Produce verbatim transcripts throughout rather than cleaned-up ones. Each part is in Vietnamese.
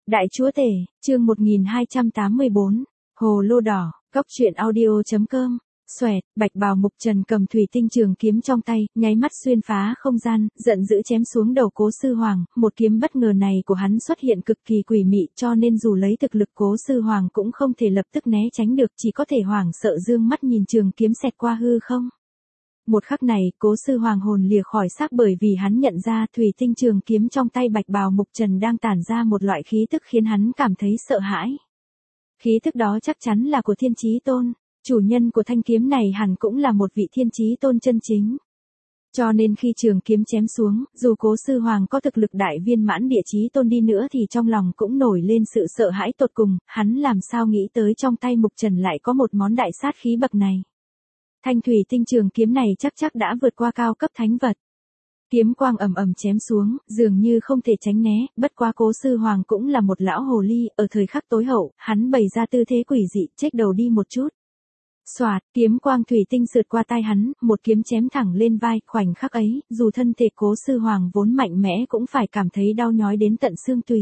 Đại chúa tể, chương một nghìn hai trăm tám mươi bốn, Hồ lô đỏ, góc truyện audio.com, xoẹt, bạch bào mục trần cầm thủy tinh trường kiếm trong tay, nháy mắt xuyên phá không gian, giận dữ chém xuống đầu Cố Sư Hoàng, một kiếm bất ngờ này của hắn xuất hiện cực kỳ quỷ mị cho nên dù lấy thực lực Cố Sư Hoàng cũng không thể lập tức né tránh được, chỉ có thể hoảng sợ dương mắt nhìn trường kiếm xẹt qua hư không. Một khắc này, Cố Sư Hoàng hồn lìa khỏi xác bởi vì hắn nhận ra thủy tinh trường kiếm trong tay bạch bào mục trần đang tản ra một loại khí tức khiến hắn cảm thấy sợ hãi. Khí tức đó chắc chắn là của Thiên Chí Tôn, chủ nhân của thanh kiếm này hẳn cũng là một vị Thiên Chí Tôn chân chính. Cho nên khi trường kiếm chém xuống, dù Cố Sư Hoàng có thực lực đại viên mãn địa chí tôn đi nữa thì trong lòng cũng nổi lên sự sợ hãi tột cùng, hắn làm sao nghĩ tới trong tay mục trần lại có một món đại sát khí bậc này. Thanh thủy tinh trường kiếm này chắc chắc đã vượt qua cao cấp thánh vật. Kiếm quang ầm ầm chém xuống, dường như không thể tránh né, bất quá Cố Sư Hoàng cũng là một lão hồ ly, ở thời khắc tối hậu, hắn bày ra tư thế quỷ dị, chếch đầu đi một chút. Xoạt, kiếm quang thủy tinh sượt qua tai hắn, một kiếm chém thẳng lên vai, khoảnh khắc ấy, dù thân thể Cố Sư Hoàng vốn mạnh mẽ cũng phải cảm thấy đau nhói đến tận xương tủy.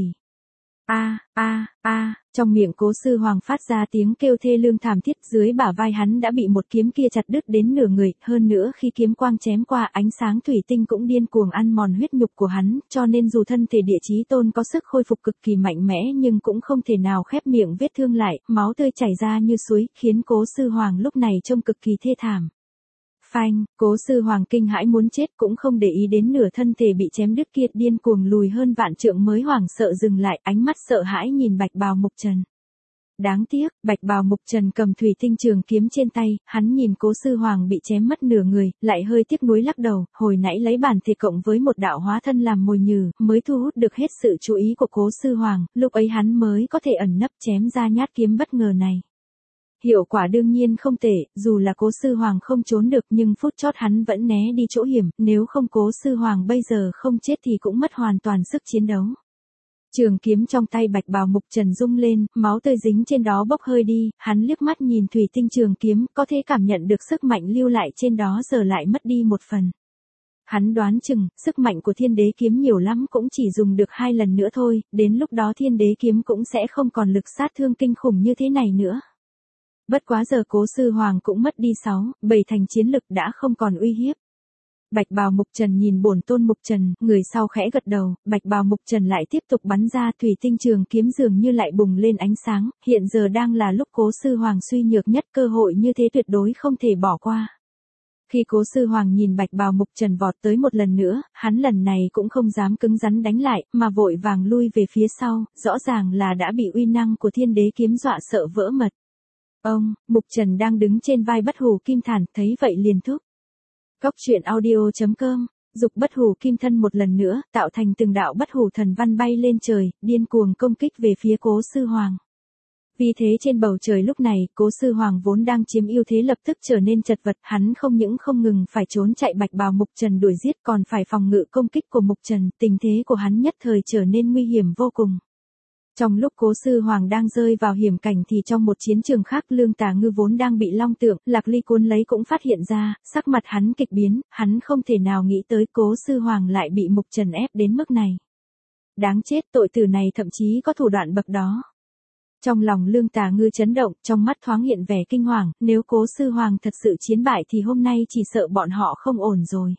A, a, a, trong miệng Cố Sư Hoàng phát ra tiếng kêu thê lương thảm thiết, dưới bả vai hắn đã bị một kiếm kia chặt đứt đến nửa người, hơn nữa khi kiếm quang chém qua, ánh sáng thủy tinh cũng điên cuồng ăn mòn huyết nhục của hắn, cho nên dù thân thể địa chí tôn có sức khôi phục cực kỳ mạnh mẽ nhưng cũng không thể nào khép miệng vết thương lại, máu tươi chảy ra như suối, khiến Cố Sư Hoàng lúc này trông cực kỳ thê thảm. Phanh, Cố Sư Hoàng kinh hãi muốn chết cũng không để ý đến nửa thân thể bị chém đứt kia, điên cuồng lùi hơn vạn trượng mới hoảng sợ dừng lại, ánh mắt sợ hãi nhìn bạch bào mục trần. Đáng tiếc, bạch bào mục trần cầm thủy tinh trường kiếm trên tay, hắn nhìn Cố Sư Hoàng bị chém mất nửa người, lại hơi tiếc nuối lắc đầu, hồi nãy lấy bản thể cộng với một đạo hóa thân làm mồi nhử, mới thu hút được hết sự chú ý của Cố Sư Hoàng, lúc ấy hắn mới có thể ẩn nấp chém ra nhát kiếm bất ngờ này. Hiệu quả đương nhiên không tệ, dù là Cố Sư Hoàng không trốn được nhưng phút chót hắn vẫn né đi chỗ hiểm, nếu không Cố Sư Hoàng bây giờ không chết thì cũng mất hoàn toàn sức chiến đấu. Trường kiếm trong tay bạch bào mục trần rung lên, máu tươi dính trên đó bốc hơi đi, hắn liếc mắt nhìn thủy tinh trường kiếm, có thể cảm nhận được sức mạnh lưu lại trên đó giờ lại mất đi một phần. Hắn đoán chừng, sức mạnh của thiên đế kiếm nhiều lắm cũng chỉ dùng được hai lần nữa thôi, đến lúc đó thiên đế kiếm cũng sẽ không còn lực sát thương kinh khủng như thế này nữa. Bất quá giờ Cố Sư Hoàng cũng mất đi sáu, bảy thành chiến lực đã không còn uy hiếp. Bạch bào mục trần nhìn bổn tôn mục trần, người sau khẽ gật đầu, bạch bào mục trần lại tiếp tục bắn ra, thủy tinh trường kiếm dường như lại bùng lên ánh sáng, hiện giờ đang là lúc Cố Sư Hoàng suy nhược nhất, cơ hội như thế tuyệt đối không thể bỏ qua. Khi Cố Sư Hoàng nhìn bạch bào mục trần vọt tới một lần nữa, hắn lần này cũng không dám cứng rắn đánh lại, mà vội vàng lui về phía sau, rõ ràng là đã bị uy năng của thiên đế kiếm dọa sợ vỡ mật. Ông, mục trần đang đứng trên vai bất hủ kim thản, thấy vậy liền thúc. Góc truyện audio.com, dục bất hủ kim thân một lần nữa, tạo thành từng đạo bất hủ thần văn bay lên trời, điên cuồng công kích về phía Cố Sư Hoàng. Vì thế trên bầu trời lúc này, Cố Sư Hoàng vốn đang chiếm ưu thế lập tức trở nên chật vật, hắn không những không ngừng phải trốn chạy bạch bào mục trần đuổi giết còn phải phòng ngự công kích của mục trần, tình thế của hắn nhất thời trở nên nguy hiểm vô cùng. Trong lúc Cố Sư Hoàng đang rơi vào hiểm cảnh thì trong một chiến trường khác Lương Tà Ngư vốn đang bị long tượng, Lạc Ly cuốn lấy cũng phát hiện ra, sắc mặt hắn kịch biến, hắn không thể nào nghĩ tới Cố Sư Hoàng lại bị mục trần ép đến mức này. Đáng chết, tội tử này thậm chí có thủ đoạn bậc đó. Trong lòng Lương Tà Ngư chấn động, trong mắt thoáng hiện vẻ kinh hoàng, nếu Cố Sư Hoàng thật sự chiến bại thì hôm nay chỉ sợ bọn họ không ổn rồi.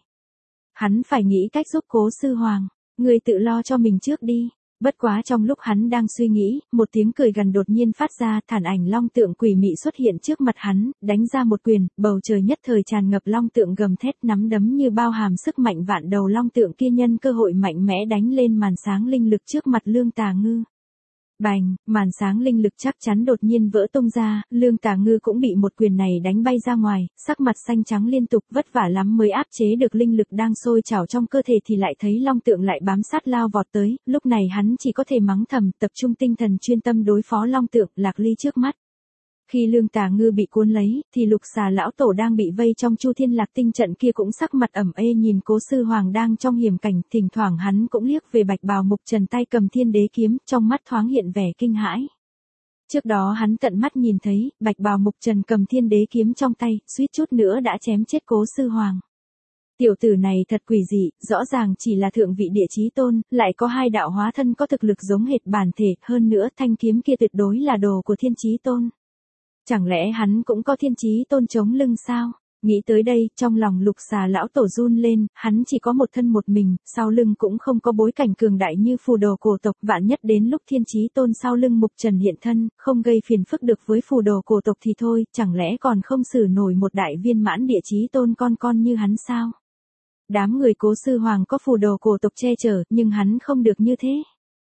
Hắn phải nghĩ cách giúp Cố Sư Hoàng, người tự lo cho mình trước đi. Bất quá trong lúc hắn đang suy nghĩ, một tiếng cười gần đột nhiên phát ra, thản ảnh long tượng quỷ mị xuất hiện trước mặt hắn, đánh ra một quyền, bầu trời nhất thời tràn ngập long tượng gầm thét, nắm đấm như bao hàm sức mạnh vạn đầu long tượng kia nhân cơ hội mạnh mẽ đánh lên màn sáng linh lực trước mặt Lương Tà Ngư. Bành, màn sáng linh lực chắc chắn đột nhiên vỡ tung ra, Lương Tà Ngư cũng bị một quyền này đánh bay ra ngoài, sắc mặt xanh trắng liên tục, vất vả lắm mới áp chế được linh lực đang sôi trào trong cơ thể thì lại thấy long tượng lại bám sát lao vọt tới, lúc này hắn chỉ có thể mắng thầm, tập trung tinh thần chuyên tâm đối phó long tượng, Lạc Ly trước mắt. Khi Lương Tà Ngư bị cuốn lấy, thì Lục Xà lão tổ đang bị vây trong Chu Thiên Lạc Tinh trận kia cũng sắc mặt ẩm ê nhìn Cố Sư Hoàng đang trong hiểm cảnh, thỉnh thoảng hắn cũng liếc về bạch bào mục trần tay cầm thiên đế kiếm, trong mắt thoáng hiện vẻ kinh hãi. Trước đó hắn tận mắt nhìn thấy, bạch bào mục trần cầm thiên đế kiếm trong tay, suýt chút nữa đã chém chết Cố Sư Hoàng. Tiểu tử này thật quỷ dị, rõ ràng chỉ là thượng vị địa chí tôn, lại có hai đạo hóa thân có thực lực giống hệt bản thể, hơn nữa thanh kiếm kia tuyệt đối là đồ của thiên chí tôn. Chẳng lẽ hắn cũng có thiên chí tôn chống lưng sao? Nghĩ tới đây, trong lòng Lục Xà lão tổ run lên, hắn chỉ có một thân một mình, sau lưng cũng không có bối cảnh cường đại như phù đồ cổ tộc, vạn nhất đến lúc thiên chí tôn sau lưng Mục Trần hiện thân, không gây phiền phức được với phù đồ cổ tộc thì thôi, chẳng lẽ còn không xử nổi một đại viên mãn địa chí tôn con con như hắn sao? Đám người Cố Sư Hoàng có phù đồ cổ tộc che chở, nhưng hắn không được như thế.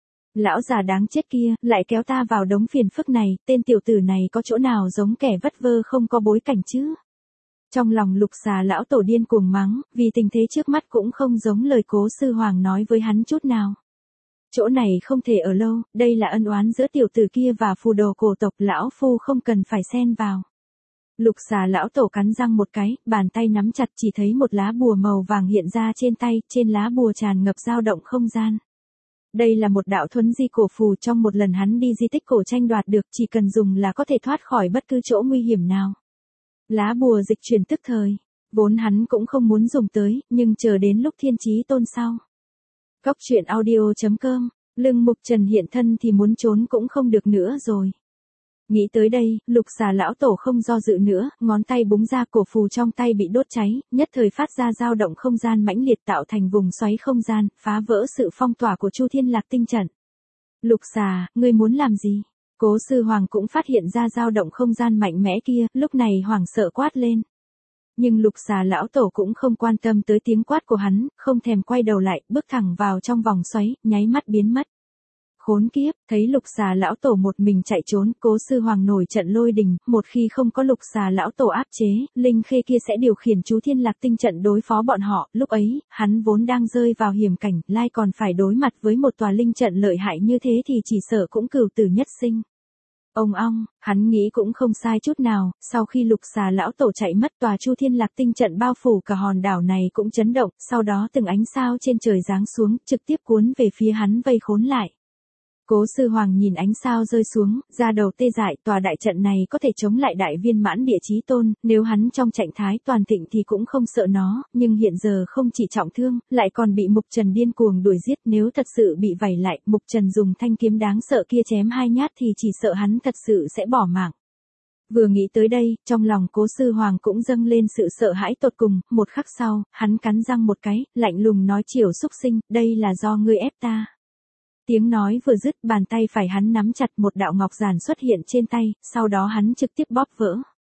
Lão già đáng chết kia, lại kéo ta vào đống phiền phức này, tên tiểu tử này có chỗ nào giống kẻ vất vơ không có bối cảnh chứ? Trong lòng Lục Xà lão tổ điên cuồng mắng, vì tình thế trước mắt cũng không giống lời Cố Sư Hoàng nói với hắn chút nào. Chỗ này không thể ở lâu, đây là ân oán giữa tiểu tử kia và phù đồ cổ tộc, lão phu không cần phải xen vào. Lục Xà lão tổ cắn răng một cái, bàn tay nắm chặt, chỉ thấy một lá bùa màu vàng hiện ra trên tay, trên lá bùa tràn ngập dao động không gian. Đây là một đạo thuấn di cổ phù, trong một lần hắn đi di tích cổ tranh đoạt được, chỉ cần dùng là có thể thoát khỏi bất cứ chỗ nguy hiểm nào. Lá bùa dịch chuyển tức thời, vốn hắn cũng không muốn dùng tới, nhưng chờ đến lúc thiên chí tôn sau. Cóc truyện audio chấm com, lưng Mục Trần hiện thân thì muốn trốn cũng không được nữa rồi. Nghĩ tới đây, Lục Xà lão tổ không do dự nữa, ngón tay búng ra, cổ phù trong tay bị đốt cháy, nhất thời phát ra dao động không gian mãnh liệt tạo thành vùng xoáy không gian, phá vỡ sự phong tỏa của Chu Thiên Lạc Tinh trận. Lục Xà, ngươi muốn làm gì? Cố Sư Hoàng cũng phát hiện ra dao động không gian mạnh mẽ kia, lúc này hoảng sợ quát lên. Nhưng Lục Xà lão tổ cũng không quan tâm tới tiếng quát của hắn, không thèm quay đầu lại, bước thẳng vào trong vòng xoáy, nháy mắt biến mất. Khốn kiếp, thấy Lục Xà lão tổ một mình chạy trốn, Cố Sư Hoàng nổi trận lôi đình, một khi không có Lục Xà lão tổ áp chế, linh khê kia sẽ điều khiển chú Thiên Lạc Tinh trận đối phó bọn họ, lúc ấy, hắn vốn đang rơi vào hiểm cảnh, lai còn phải đối mặt với một tòa linh trận lợi hại như thế thì chỉ sợ cũng cửu tử nhất sinh. Ông ong, hắn nghĩ cũng không sai chút nào, sau khi Lục Xà lão tổ chạy mất, tòa Chu Thiên Lạc Tinh trận bao phủ cả hòn đảo này cũng chấn động, sau đó từng ánh sao trên trời giáng xuống, trực tiếp cuốn về phía hắn vây khốn lại. Cố Sư Hoàng nhìn ánh sao rơi xuống, da đầu tê dại, tòa đại trận này có thể chống lại đại viên mãn địa chí tôn, nếu hắn trong trạng thái toàn thịnh thì cũng không sợ nó, nhưng hiện giờ không chỉ trọng thương, lại còn bị Mục Trần điên cuồng đuổi giết, nếu thật sự bị vảy lại, Mục Trần dùng thanh kiếm đáng sợ kia chém hai nhát thì chỉ sợ hắn thật sự sẽ bỏ mạng. Vừa nghĩ tới đây, trong lòng Cố Sư Hoàng cũng dâng lên sự sợ hãi tột cùng, một khắc sau, hắn cắn răng một cái, lạnh lùng nói: Triều xúc sinh, đây là do ngươi ép ta. Tiếng nói vừa dứt, bàn tay phải hắn nắm chặt, một đạo ngọc giản xuất hiện trên tay, sau đó hắn trực tiếp bóp vỡ.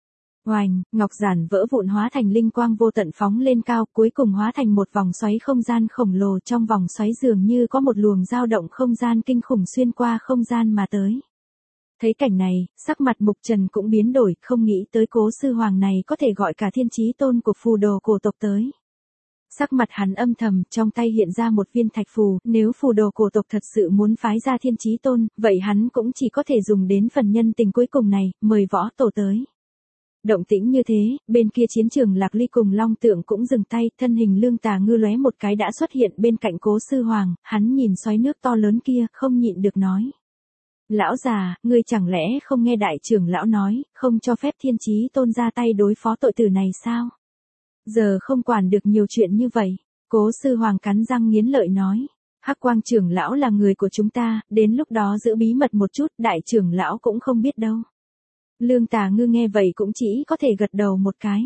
Oành, ngọc giản vỡ vụn hóa thành linh quang vô tận phóng lên cao, cuối cùng hóa thành một vòng xoáy không gian khổng lồ, trong vòng xoáy dường như có một luồng dao động không gian kinh khủng xuyên qua không gian mà tới. Thấy cảnh này, sắc mặt Mục Trần cũng biến đổi, không nghĩ tới Cố Sư Hoàng này có thể gọi cả thiên chí tôn của phù đồ cổ tộc tới. Sắc mặt hắn âm thầm, trong tay hiện ra một viên thạch phù, nếu phù đồ cổ tộc thật sự muốn phái ra thiên chí tôn, vậy hắn cũng chỉ có thể dùng đến phần nhân tình cuối cùng này, mời võ tổ tới. Động tĩnh như thế, bên kia chiến trường Lạc Ly cùng Long Tượng cũng dừng tay, thân hình Lương Tà Ngư lóe một cái đã xuất hiện bên cạnh Cố Sư Hoàng, hắn nhìn xoáy nước to lớn kia, không nhịn được nói. Lão già, ngươi chẳng lẽ không nghe đại trưởng lão nói, không cho phép thiên chí tôn ra tay đối phó tội tử này sao? Giờ không quản được nhiều chuyện như vậy, Cố Sư Hoàng cắn răng nghiến lợi nói. Hắc Quang trưởng lão là người của chúng ta, đến lúc đó giữ bí mật một chút, đại trưởng lão cũng không biết đâu. Lương Tà Ngư nghe vậy cũng chỉ có thể gật đầu một cái.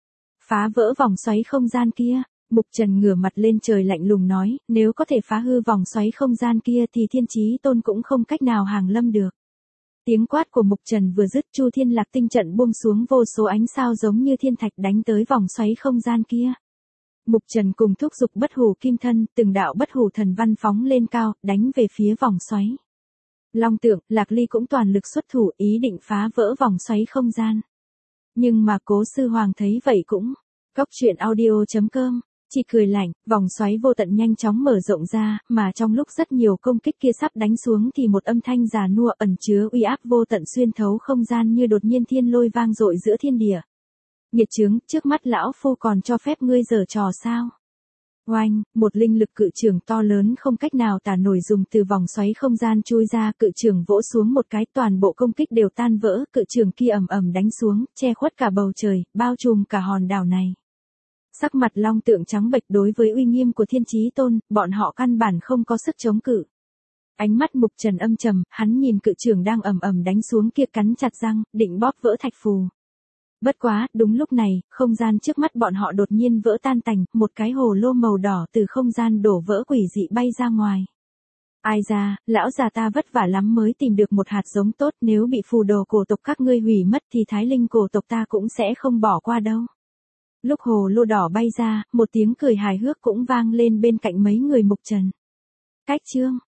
Phá vỡ vòng xoáy không gian kia, Mục Trần ngửa mặt lên trời lạnh lùng nói, nếu có thể phá hư vòng xoáy không gian kia thì thiên chí tôn cũng không cách nào hàng lâm được. Tiếng quát của Mục Trần vừa dứt, Chu Thiên Lạc Tinh trận buông xuống vô số ánh sao giống như thiên thạch đánh tới vòng xoáy không gian kia. Mục Trần cùng thúc giục bất hủ kim thân, từng đạo bất hủ thần văn phóng lên cao, đánh về phía vòng xoáy. Long Tượng, Lạc Ly cũng toàn lực xuất thủ, ý định phá vỡ vòng xoáy không gian. Nhưng mà Cố Sư Hoàng thấy vậy cũng, cóc truyện audio chấm com, chỉ cười lạnh, vòng xoáy vô tận nhanh chóng mở rộng ra, mà trong lúc rất nhiều công kích kia sắp đánh xuống thì một âm thanh già nua ẩn chứa uy áp vô tận xuyên thấu không gian như đột nhiên thiên lôi vang dội giữa thiên địa. Nghiệt chướng, trước mắt lão phu còn cho phép ngươi giở trò sao? Oanh, một linh lực cự trường to lớn không cách nào tả nổi dùng từ vòng xoáy không gian chui ra, cự trường vỗ xuống một cái, toàn bộ công kích đều tan vỡ, cự trường kia ầm ầm đánh xuống, che khuất cả bầu trời, bao trùm cả hòn đảo này. Sắc mặt long tượng trắng bệch, đối với uy nghiêm của Thiên Chí Tôn, bọn họ căn bản không có sức chống cự. Ánh mắt Mục Trần âm trầm, hắn nhìn cự trưởng đang ầm ầm đánh xuống kia cắn chặt răng, định bóp vỡ thạch phù. Bất quá, đúng lúc này, không gian trước mắt bọn họ đột nhiên vỡ tan tành, một cái hồ lô màu đỏ từ không gian đổ vỡ quỷ dị bay ra ngoài. Ai ra, lão già ta vất vả lắm mới tìm được một hạt giống tốt, nếu bị phù đồ cổ tộc các ngươi hủy mất thì thái linh cổ tộc ta cũng sẽ không bỏ qua đâu. Lúc hồ lô đỏ bay ra, một tiếng cười hài hước cũng vang lên bên cạnh mấy người Mục Trần. Cách chương